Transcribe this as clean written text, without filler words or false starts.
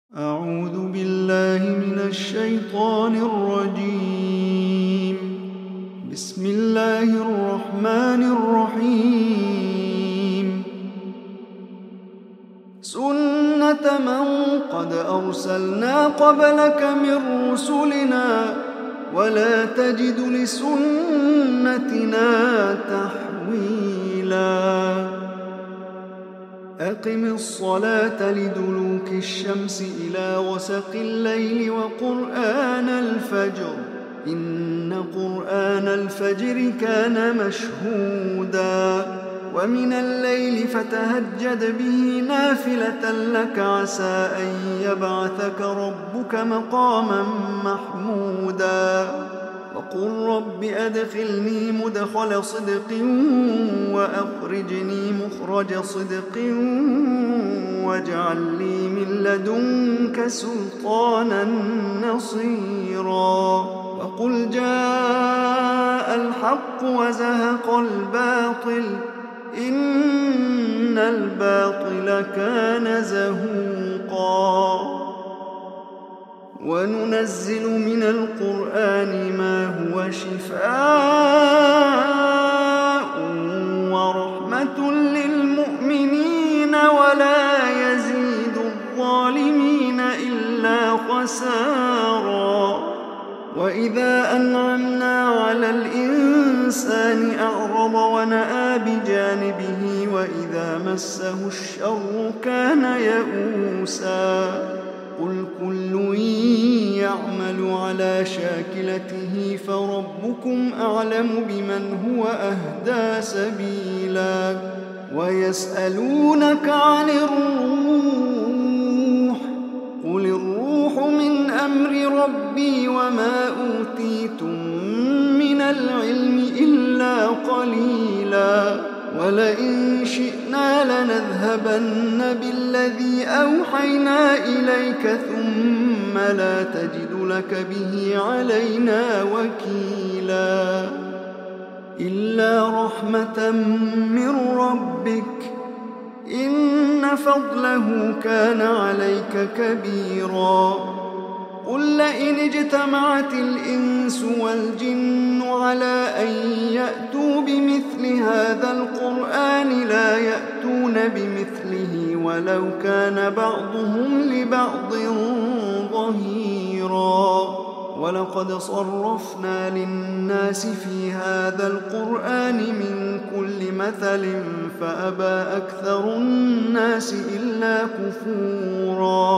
أعوذ بالله من الشيطان الرجيم. بسم الله الرحمن الرحيم. سنة من قد أرسلنا قبلك من رسلنا ولا تجد لسنتنا تحويلا. أقم الصلاة لدلوك الشمس إلى غسق الليل وقرآن الفجر إن قرآن الفجر كان مشهودا ومن الليل فتهجد به نافلة لك عسى أن يبعثك ربك مقاما محمودا وقل رب أدخلني مدخل صدق وأخرجني مخرج صدق واجعل لي من لدنك سلطانا نصيرا وقل جاء الحق وزهق الباطل إن الباطل كان زهوقا وننزل من القرآن ما هو شفاء ورحمة للمؤمنين ولا يزيد الظالمين إلا خسارا وإذا أنعمنا على الإنسان أعرض ونأى بجانبه وإذا مسه الشر كان يئوسا قل كل يعمل على شاكلته فربكم أعلم بمن هو أهدى سبيلا ويسألونك عن الروح قل الروح من أمر ربي وما أوتيتم من العلم إلا قليلا ولئن شئنا لنذهبن بالذي أوحينا إليك ثم لا تجد لك به علينا وكيلا إلا رحمة من ربك إن فضله كان عليك كبيرا قل لئن اجتمعت الإنس والجن على أن يأتوا بمثل هذا القرآن لا يأتون بمثله ولو كان بعضهم لبعض ظهيرا ولقد صرفنا للناس في هذا القرآن من كل مثل فأبى أكثر الناس إلا كفورا